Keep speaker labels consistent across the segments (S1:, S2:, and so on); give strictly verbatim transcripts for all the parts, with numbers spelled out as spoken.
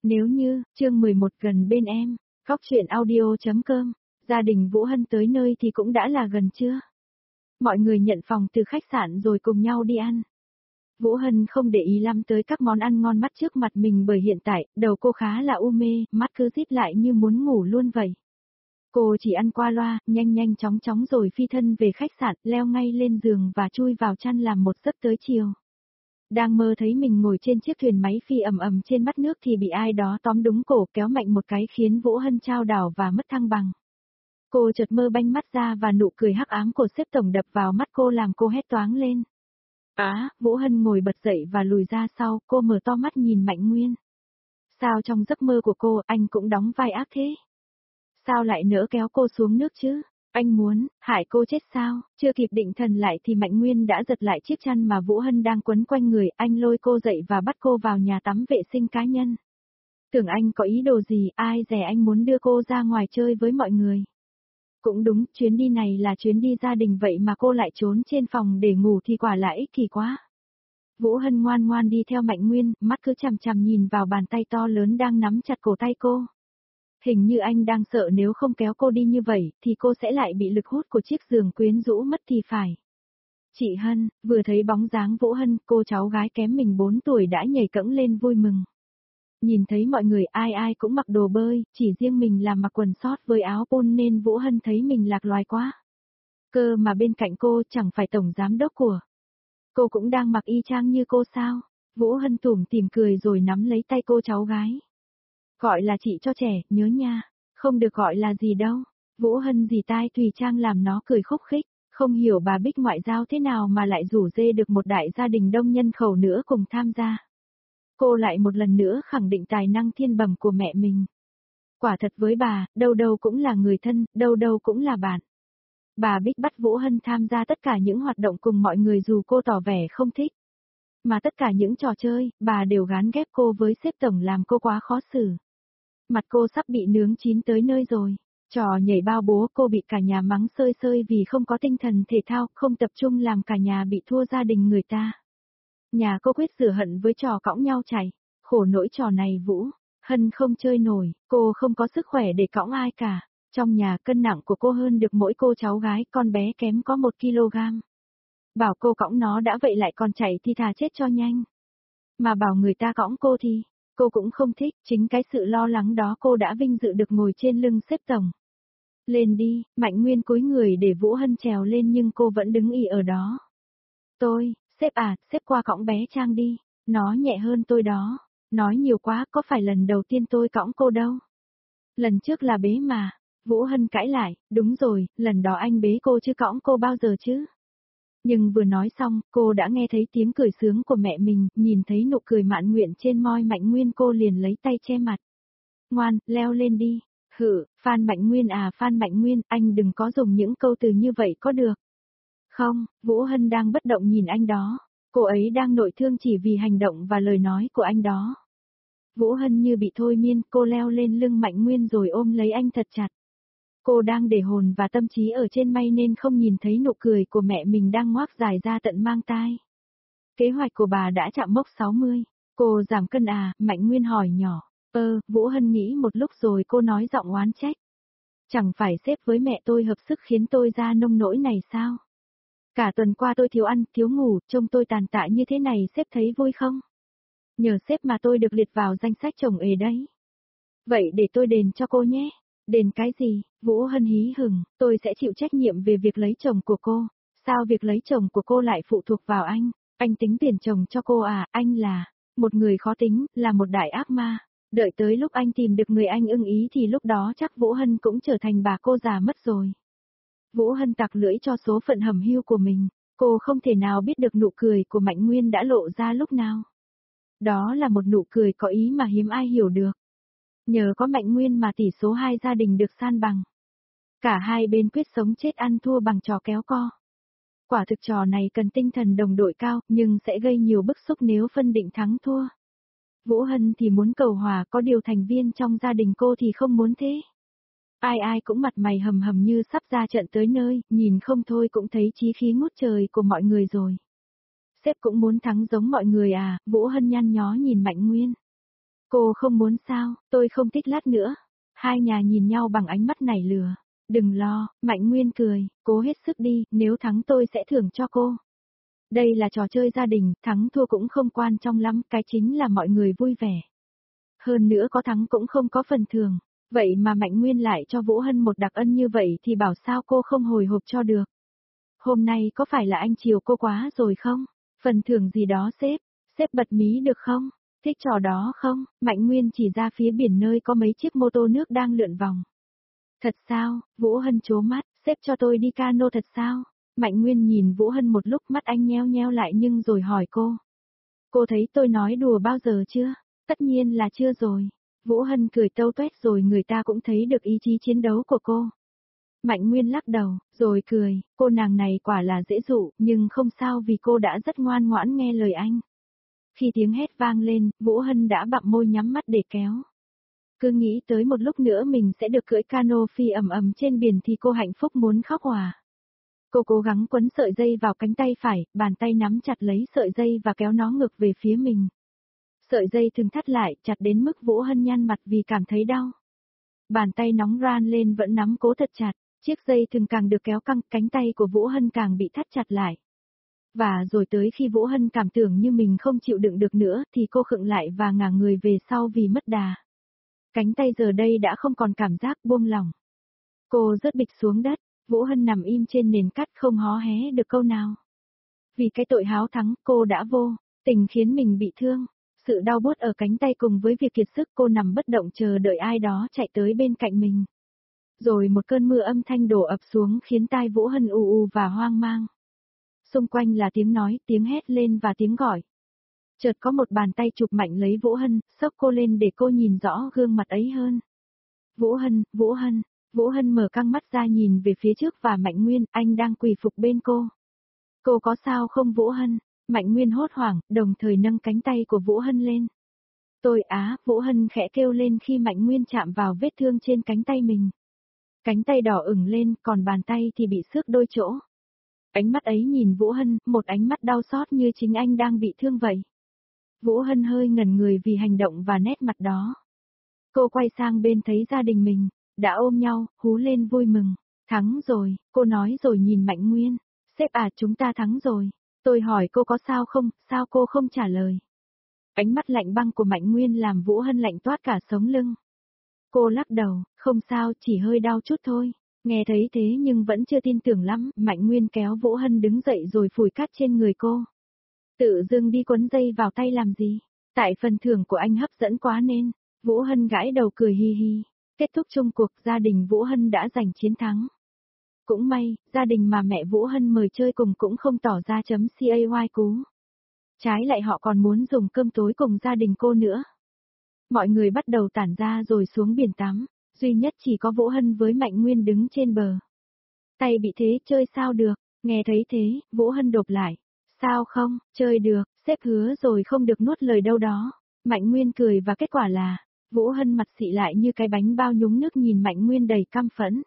S1: Nếu như, chương mười một gần bên em, góc chuyện audio.com, gia đình Vũ Hân tới nơi thì cũng đã là gần trưa. Mọi người nhận phòng từ khách sạn rồi cùng nhau đi ăn. Vũ Hân không để ý lắm tới các món ăn ngon mắt trước mặt mình bởi hiện tại, đầu cô khá là u mê, mắt cứ díp lại như muốn ngủ luôn vậy. Cô chỉ ăn qua loa, nhanh nhanh chóng chóng rồi phi thân về khách sạn, leo ngay lên giường và chui vào chăn làm một giấc tới chiều. Đang mơ thấy mình ngồi trên chiếc thuyền máy phi ầm ầm trên mặt nước thì bị ai đó tóm đúng cổ kéo mạnh một cái khiến Vũ Hân chao đảo và mất thăng bằng. Cô chợt mơ banh mắt ra và nụ cười hắc ám của sếp tổng đập vào mắt cô làm cô hét toáng lên. Á, Vũ Hân ngồi bật dậy và lùi ra sau, cô mở to mắt nhìn Mạnh Nguyên. Sao trong giấc mơ của cô anh cũng đóng vai ác thế? Sao lại nỡ kéo cô xuống nước chứ? Anh muốn, hại cô chết sao? Chưa kịp định thần lại thì Mạnh Nguyên đã giật lại chiếc chăn mà Vũ Hân đang quấn quanh người, anh lôi cô dậy và bắt cô vào nhà tắm vệ sinh cá nhân. Tưởng anh có ý đồ gì, ai dè anh muốn đưa cô ra ngoài chơi với mọi người. Cũng đúng, chuyến đi này là chuyến đi gia đình vậy mà cô lại trốn trên phòng để ngủ thì quả là ích kỷ quá. Vũ Hân ngoan ngoan đi theo Mạnh Nguyên, mắt cứ chằm chằm nhìn vào bàn tay to lớn đang nắm chặt cổ tay cô. Hình như anh đang sợ nếu không kéo cô đi như vậy, thì cô sẽ lại bị lực hút của chiếc giường quyến rũ mất thì phải. Chị Hân, vừa thấy bóng dáng Vũ Hân, cô cháu gái kém mình bốn tuổi đã nhảy cẫng lên vui mừng. Nhìn thấy mọi người ai ai cũng mặc đồ bơi, chỉ riêng mình là mặc quần sót với áo pôn nên Vũ Hân thấy mình lạc loài quá. Cơ mà bên cạnh cô chẳng phải tổng giám đốc của. Cô cũng đang mặc y chang như cô sao? Vũ Hân tủm tỉm cười rồi nắm lấy tay cô cháu gái. Gọi là chị cho trẻ, nhớ nha, không được gọi là gì đâu. Vũ Hân dì tai tùy trang làm nó cười khúc khích, không hiểu bà Bích ngoại giao thế nào mà lại rủ dê được một đại gia đình đông nhân khẩu nữa cùng tham gia. Cô lại một lần nữa khẳng định tài năng thiên bẩm của mẹ mình. Quả thật với bà, đâu đâu cũng là người thân, đâu đâu cũng là bạn. Bà Bích bắt Vũ Hân tham gia tất cả những hoạt động cùng mọi người dù cô tỏ vẻ không thích. Mà tất cả những trò chơi, bà đều gán ghép cô với sếp tổng làm cô quá khó xử. Mặt cô sắp bị nướng chín tới nơi rồi. Trò nhảy bao bố cô bị cả nhà mắng sơi sơi vì không có tinh thần thể thao, không tập trung làm cả nhà bị thua gia đình người ta. Nhà cô quyết rửa hận với trò cõng nhau chạy. Khổ nỗi trò này Vũ Hân không chơi nổi, cô không có sức khỏe để cõng ai cả. Trong nhà cân nặng của cô hơn được mỗi cô cháu gái, con bé kém có một ki lô gam. Bảo cô cõng nó đã vậy lại còn chạy thì thà chết cho nhanh. Mà bảo người ta cõng cô thì, cô cũng không thích, chính cái sự lo lắng đó cô đã vinh dự được ngồi trên lưng sếp tổng. Lên đi, Mạnh Nguyên cúi người để Vũ Hân trèo lên nhưng cô vẫn đứng ì ở đó. Tôi, sếp à, sếp qua cõng bé Trang đi, nó nhẹ hơn tôi đó. Nói nhiều quá, có phải lần đầu tiên tôi cõng cô đâu. Lần trước là bế mà. Vũ Hân cãi lại, đúng rồi, lần đó anh bế cô chứ cõng cô bao giờ chứ. Nhưng vừa nói xong, cô đã nghe thấy tiếng cười sướng của mẹ mình, nhìn thấy nụ cười mãn nguyện trên môi Mạnh Nguyên cô liền lấy tay che mặt. Ngoan, leo lên đi. Hự, Phan Mạnh Nguyên à Phan Mạnh Nguyên, anh đừng có dùng những câu từ như vậy có được. Không, Vũ Hân đang bất động nhìn anh đó. Cô ấy đang nội thương chỉ vì hành động và lời nói của anh đó. Vũ Hân như bị thôi miên, cô leo lên lưng Mạnh Nguyên rồi ôm lấy anh thật chặt. Cô đang để hồn và tâm trí ở trên mây nên không nhìn thấy nụ cười của mẹ mình đang ngoác dài ra tận mang tai. Kế hoạch của bà đã chạm mốc sáu mươi. Cô giảm cân à, Mạnh Nguyên hỏi nhỏ. Ơ, Vũ Hân nghĩ một lúc rồi cô nói giọng oán trách. Chẳng phải sếp với mẹ tôi hợp sức khiến tôi ra nông nỗi này sao? Cả tuần qua tôi thiếu ăn, thiếu ngủ, trông tôi tàn tạ như thế này sếp thấy vui không? Nhờ sếp mà tôi được liệt vào danh sách chồng ế đấy. Vậy để tôi đền cho cô nhé. Đền cái gì? Vũ Hân hí hửng, tôi sẽ chịu trách nhiệm về việc lấy chồng của cô. Sao việc lấy chồng của cô lại phụ thuộc vào anh? Anh tính tiền chồng cho cô à? Anh là một người khó tính, là một đại ác ma. Đợi tới lúc anh tìm được người anh ưng ý thì lúc đó chắc Vũ Hân cũng trở thành bà cô già mất rồi. Vũ Hân tặc lưỡi cho số phận hầm hưu của mình. Cô không thể nào biết được nụ cười của Mạnh Nguyên đã lộ ra lúc nào. Đó là một nụ cười có ý mà hiếm ai hiểu được. Nhờ có Mạnh Nguyên mà tỷ số hai gia đình được san bằng. Cả hai bên quyết sống chết ăn thua bằng trò kéo co. Quả thực trò này cần tinh thần đồng đội cao, nhưng sẽ gây nhiều bức xúc nếu phân định thắng thua. Vũ Hân thì muốn cầu hòa, có điều thành viên trong gia đình cô thì không muốn thế. Ai ai cũng mặt mày hầm hầm như sắp ra trận tới nơi, nhìn không thôi cũng thấy chí khí ngút trời của mọi người rồi. Sếp cũng muốn thắng giống mọi người à, Vũ Hân nhăn nhó nhìn Mạnh Nguyên. Cô không muốn sao, tôi không thích lát nữa. Hai nhà nhìn nhau bằng ánh mắt nảy lửa. Đừng lo, Mạnh Nguyên cười, cố hết sức đi, nếu thắng tôi sẽ thưởng cho cô. Đây là trò chơi gia đình, thắng thua cũng không quan trọng lắm, cái chính là mọi người vui vẻ. Hơn nữa có thắng cũng không có phần thưởng, vậy mà Mạnh Nguyên lại cho Vũ Hân một đặc ân như vậy thì bảo sao cô không hồi hộp cho được. Hôm nay có phải là anh chiều cô quá rồi không? Phần thưởng gì đó sếp, sếp bật mí được không? Thích trò đó không? Mạnh Nguyên chỉ ra phía biển nơi có mấy chiếc mô tô nước đang lượn vòng. Thật sao? Vũ Hân trố mắt, sếp cho tôi đi cano thật sao? Mạnh Nguyên nhìn Vũ Hân một lúc, mắt anh nheo nheo lại nhưng rồi hỏi cô. Cô thấy tôi nói đùa bao giờ chưa? Tất nhiên là chưa rồi. Vũ Hân cười tâu tuét rồi người ta cũng thấy được ý chí chiến đấu của cô. Mạnh Nguyên lắc đầu, rồi cười, cô nàng này quả là dễ dụ, nhưng không sao vì cô đã rất ngoan ngoãn nghe lời anh. Khi tiếng hét vang lên, Vũ Hân đã bặm môi nhắm mắt để kéo. Cứ nghĩ tới một lúc nữa mình sẽ được cưỡi cano phi ầm ầm trên biển thì cô hạnh phúc muốn khóc hòa. Cô cố gắng quấn sợi dây vào cánh tay phải, bàn tay nắm chặt lấy sợi dây và kéo nó ngược về phía mình. Sợi dây thường thắt lại, chặt đến mức Vũ Hân nhăn mặt vì cảm thấy đau. Bàn tay nóng ran lên vẫn nắm cố thật chặt, chiếc dây thường càng được kéo căng, cánh tay của Vũ Hân càng bị thắt chặt lại. Và rồi tới khi Vũ Hân cảm tưởng như mình không chịu đựng được nữa thì cô khựng lại và ngả người về sau vì mất đà. Cánh tay giờ đây đã không còn cảm giác buông lỏng. Cô rớt bịch xuống đất, Vũ Hân nằm im trên nền cát không hó hé được câu nào. Vì cái tội háo thắng cô đã vô tình khiến mình bị thương. Sự đau buốt ở cánh tay cùng với việc kiệt sức cô nằm bất động chờ đợi ai đó chạy tới bên cạnh mình. Rồi một cơn mưa âm thanh đổ ập xuống khiến tai Vũ Hân u u và hoang mang. Xung quanh là tiếng nói, tiếng hét lên và tiếng gọi. Chợt có một bàn tay chụp mạnh lấy Vũ Hân, xốc cô lên để cô nhìn rõ gương mặt ấy hơn. Vũ Hân, Vũ Hân, Vũ Hân mở căng mắt ra nhìn về phía trước và Mạnh Nguyên, anh đang quỳ phục bên cô. Cô có sao không Vũ Hân? Mạnh Nguyên hốt hoảng, đồng thời nâng cánh tay của Vũ Hân lên. Tôi á, Vũ Hân khẽ kêu lên khi Mạnh Nguyên chạm vào vết thương trên cánh tay mình. Cánh tay đỏ ửng lên, còn bàn tay thì bị xước đôi chỗ. Ánh mắt ấy nhìn Vũ Hân, một ánh mắt đau xót như chính anh đang bị thương vậy. Vũ Hân hơi ngẩn người vì hành động và nét mặt đó. Cô quay sang bên thấy gia đình mình, đã ôm nhau, hú lên vui mừng. Thắng rồi, cô nói rồi nhìn Mạnh Nguyên. Sếp à, chúng ta thắng rồi. Tôi hỏi cô có sao không, sao cô không trả lời. Ánh mắt lạnh băng của Mạnh Nguyên làm Vũ Hân lạnh toát cả sống lưng. Cô lắc đầu, không sao, chỉ hơi đau chút thôi. Nghe thấy thế nhưng vẫn chưa tin tưởng lắm, Mạnh Nguyên kéo Vũ Hân đứng dậy rồi phủi cát trên người cô. Tự dưng đi quấn dây vào tay làm gì? Tại phần thưởng của anh hấp dẫn quá nên. Vũ Hân gãi đầu cười hi hi. Kết thúc chung cuộc, gia đình Vũ Hân đã giành chiến thắng. Cũng may, gia đình mà mẹ Vũ Hân mời chơi cùng cũng không tỏ ra chấm cay cú. Trái lại họ còn muốn dùng cơm tối cùng gia đình cô nữa. Mọi người bắt đầu tản ra rồi xuống biển tắm, duy nhất chỉ có Vũ Hân với Mạnh Nguyên đứng trên bờ. Tay bị thế chơi sao được, nghe thấy thế, Vũ Hân đột lại. Sao không, chơi được, sếp hứa rồi không được nuốt lời đâu đó. Mạnh Nguyên cười và kết quả là, Vũ Hân mặt xị lại như cái bánh bao nhúng nước nhìn Mạnh Nguyên đầy căm phẫn.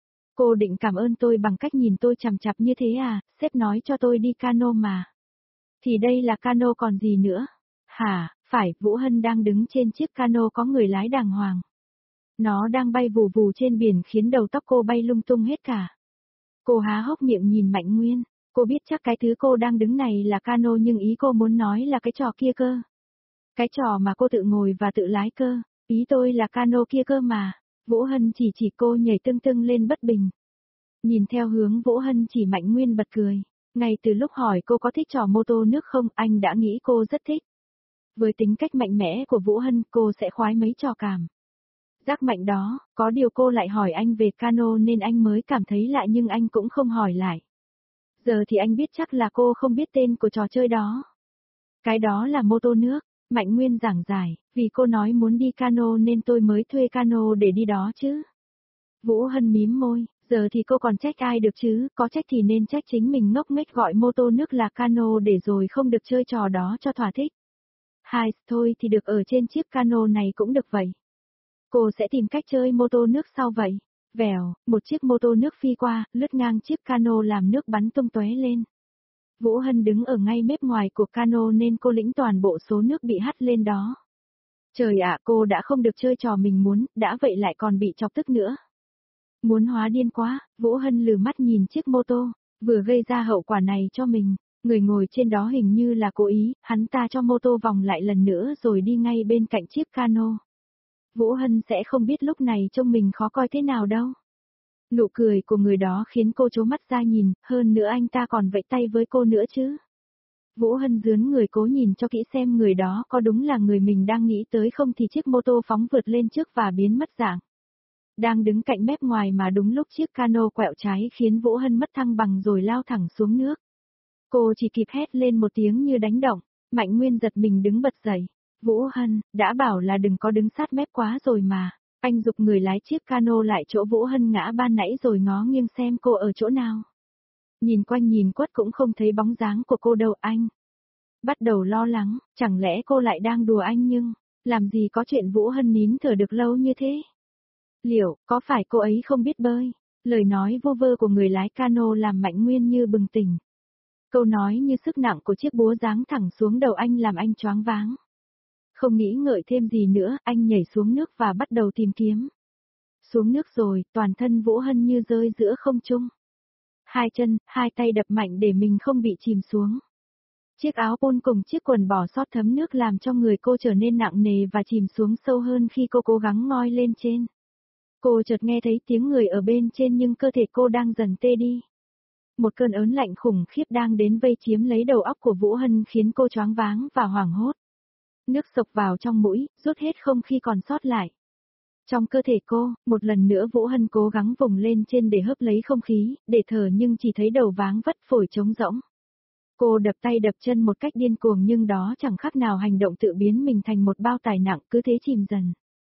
S1: Cô định cảm ơn tôi bằng cách nhìn tôi chằm chằm như thế à, sếp nói cho tôi đi cano mà. Thì đây là cano còn gì nữa? Hả, phải, Vũ Hân đang đứng trên chiếc cano có người lái đàng hoàng. Nó đang bay vù vù trên biển khiến đầu tóc cô bay lung tung hết cả. Cô há hốc miệng nhìn Mạnh Nguyên, cô biết chắc cái thứ cô đang đứng này là cano nhưng ý cô muốn nói là cái trò kia cơ. Cái trò mà cô tự ngồi và tự lái cơ, ý tôi là cano kia cơ mà. Vũ Hân chỉ chỉ cô nhảy tưng tưng lên bất bình. Nhìn theo hướng Vũ Hân chỉ Mạnh Nguyên bật cười. Ngay từ lúc hỏi cô có thích trò mô tô nước không, anh đã nghĩ cô rất thích. Với tính cách mạnh mẽ của Vũ Hân, cô sẽ khoái mấy trò cảm giác mạnh đó, có điều cô lại hỏi anh về cano nên anh mới cảm thấy lạ nhưng anh cũng không hỏi lại. Giờ thì anh biết chắc là cô không biết tên của trò chơi đó. Cái đó là mô tô nước, Mạnh Nguyên giảng giải, vì cô nói muốn đi cano nên tôi mới thuê cano để đi đó chứ. Vũ Hân mím môi, giờ thì cô còn trách ai được chứ, có trách thì nên trách chính mình ngốc nghếch gọi mô tô nước là cano để rồi không được chơi trò đó cho thỏa thích. Hai, thôi thì được ở trên chiếc cano này cũng được vậy. Cô sẽ tìm cách chơi mô tô nước sau vậy. Vèo, một chiếc mô tô nước phi qua, lướt ngang chiếc cano làm nước bắn tung tóe lên. Vũ Hân đứng ở ngay mép ngoài của cano nên cô lĩnh toàn bộ số nước bị hắt lên đó. Trời ạ, cô đã không được chơi trò mình muốn, đã vậy lại còn bị chọc tức nữa. Muốn hóa điên quá, Vũ Hân lừ mắt nhìn chiếc mô tô, vừa gây ra hậu quả này cho mình. Người ngồi trên đó hình như là cố ý, hắn ta cho mô tô vòng lại lần nữa rồi đi ngay bên cạnh chiếc cano. Vũ Hân sẽ không biết lúc này trông mình khó coi thế nào đâu. Nụ cười của người đó khiến cô trố mắt ra nhìn, hơn nữa anh ta còn vẫy tay với cô nữa chứ. Vũ Hân dướn người cố nhìn cho kỹ xem người đó có đúng là người mình đang nghĩ tới không thì chiếc mô tô phóng vượt lên trước và biến mất dạng. Đang đứng cạnh mép ngoài mà đúng lúc chiếc cano quẹo trái khiến Vũ Hân mất thăng bằng rồi lao thẳng xuống nước. Cô chỉ kịp hét lên một tiếng như đánh động, Mạnh Nguyên giật mình đứng bật dậy. Vũ Hân, đã bảo là đừng có đứng sát mép quá rồi mà. Anh giục người lái chiếc cano lại chỗ Vũ Hân ngã ban nãy rồi ngó nghiêng xem cô ở chỗ nào. Nhìn quanh nhìn quất cũng không thấy bóng dáng của cô đâu anh. Bắt đầu lo lắng, chẳng lẽ cô lại đang đùa anh nhưng, làm gì có chuyện Vũ Hân nín thở được lâu như thế. Liệu, có phải cô ấy không biết bơi? Lời nói vô vơ của người lái cano làm Mạnh Nguyên như bừng tỉnh. Câu nói như sức nặng của chiếc búa giáng thẳng xuống đầu anh làm anh choáng váng. Không nghĩ ngợi thêm gì nữa, anh nhảy xuống nước và bắt đầu tìm kiếm. Xuống nước rồi, toàn thân Vũ Hân như rơi giữa không trung. Hai chân, hai tay đập mạnh để mình không bị chìm xuống. Chiếc áo pôn cùng chiếc quần bò sót thấm nước làm cho người cô trở nên nặng nề và chìm xuống sâu hơn khi cô cố gắng ngoi lên trên. Cô chợt nghe thấy tiếng người ở bên trên nhưng cơ thể cô đang dần tê đi. Một cơn ớn lạnh khủng khiếp đang đến vây chiếm lấy đầu óc của Vũ Hân khiến cô choáng váng và hoảng hốt. Nước sộc vào trong mũi, rút hết không khí còn sót lại. Trong cơ thể cô, một lần nữa Vũ Hân cố gắng vùng lên trên để hớp lấy không khí, để thở nhưng chỉ thấy đầu váng vất phổi trống rỗng. Cô đập tay đập chân một cách điên cuồng nhưng đó chẳng khác nào hành động tự biến mình thành một bao tải nặng cứ thế chìm dần.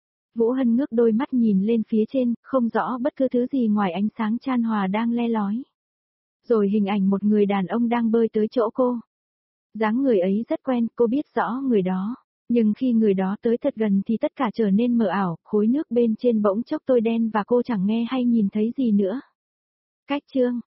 S1: Vũ Hân ngước đôi mắt nhìn lên phía trên, không rõ bất cứ thứ gì ngoài ánh sáng chan hòa đang le lói. Rồi hình ảnh một người đàn ông đang bơi tới chỗ cô. Dáng người ấy rất quen, cô biết rõ người đó. Nhưng khi người đó tới thật gần thì tất cả trở nên mờ ảo, khối nước bên trên bỗng chốc tối đen và cô chẳng nghe hay nhìn thấy gì nữa. Cách chương